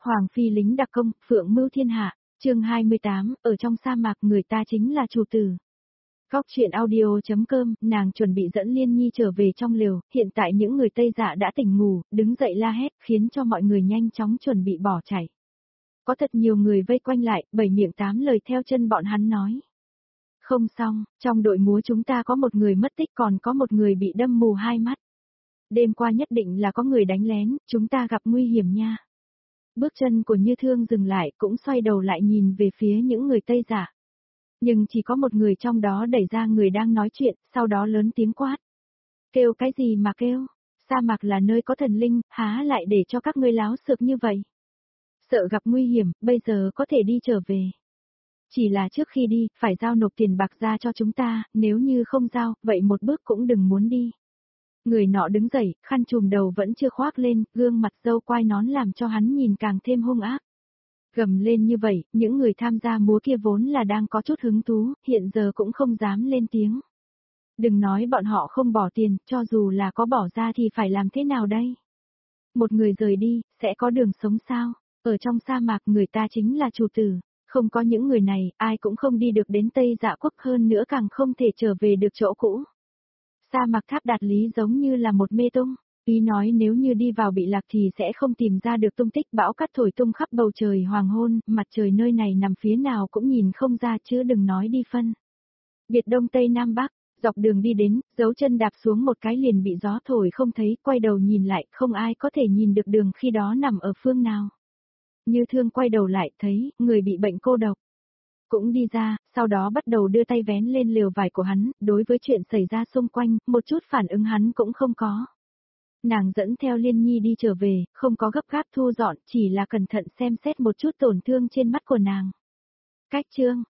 Hoàng phi lính đặc công, phượng mưu thiên hạ, chương 28, ở trong sa mạc người ta chính là chủ tử. Góc chuyện audio.com, nàng chuẩn bị dẫn Liên Nhi trở về trong lều, hiện tại những người Tây Dạ đã tỉnh ngủ, đứng dậy la hét, khiến cho mọi người nhanh chóng chuẩn bị bỏ chạy. Có thật nhiều người vây quanh lại, bảy miệng tám lời theo chân bọn hắn nói. Không xong, trong đội múa chúng ta có một người mất tích còn có một người bị đâm mù hai mắt. Đêm qua nhất định là có người đánh lén, chúng ta gặp nguy hiểm nha. Bước chân của Như Thương dừng lại cũng xoay đầu lại nhìn về phía những người Tây Dạ. Nhưng chỉ có một người trong đó đẩy ra người đang nói chuyện, sau đó lớn tiếng quát. Kêu cái gì mà kêu? Sa mạc là nơi có thần linh, há lại để cho các ngươi láo xược như vậy? Sợ gặp nguy hiểm, bây giờ có thể đi trở về. Chỉ là trước khi đi, phải giao nộp tiền bạc ra cho chúng ta, nếu như không giao, vậy một bước cũng đừng muốn đi. Người nọ đứng dậy, khăn trùm đầu vẫn chưa khoác lên, gương mặt râu quai nón làm cho hắn nhìn càng thêm hung ác. Gầm lên như vậy, những người tham gia múa kia vốn là đang có chút hứng thú, hiện giờ cũng không dám lên tiếng. Đừng nói bọn họ không bỏ tiền, cho dù là có bỏ ra thì phải làm thế nào đây? Một người rời đi, sẽ có đường sống sao? Ở trong sa mạc người ta chính là chủ tử, không có những người này, ai cũng không đi được đến Tây Dạ Quốc, hơn nữa càng không thể trở về được chỗ cũ. Sa mạc Tháp Đạt Lý giống như là một mê tung, ý nói nếu như đi vào bị lạc thì sẽ không tìm ra được tung tích, bão cát thổi tung khắp bầu trời hoàng hôn, mặt trời nơi này nằm phía nào cũng nhìn không ra chứ đừng nói đi phân. Biệt Đông Tây Nam Bắc, dọc đường đi đến, dấu chân đạp xuống một cái liền bị gió thổi không thấy, quay đầu nhìn lại, không ai có thể nhìn được đường khi đó nằm ở phương nào. Như Thương quay đầu lại thấy, người bị bệnh cô độc cũng đi ra, sau đó bắt đầu đưa tay vén lên lều vải của hắn, đối với chuyện xảy ra xung quanh, một chút phản ứng hắn cũng không có. Nàng dẫn theo Liên Nhi đi trở về, không có gấp gáp thu dọn, chỉ là cẩn thận xem xét một chút tổn thương trên mắt của nàng. Cách chương,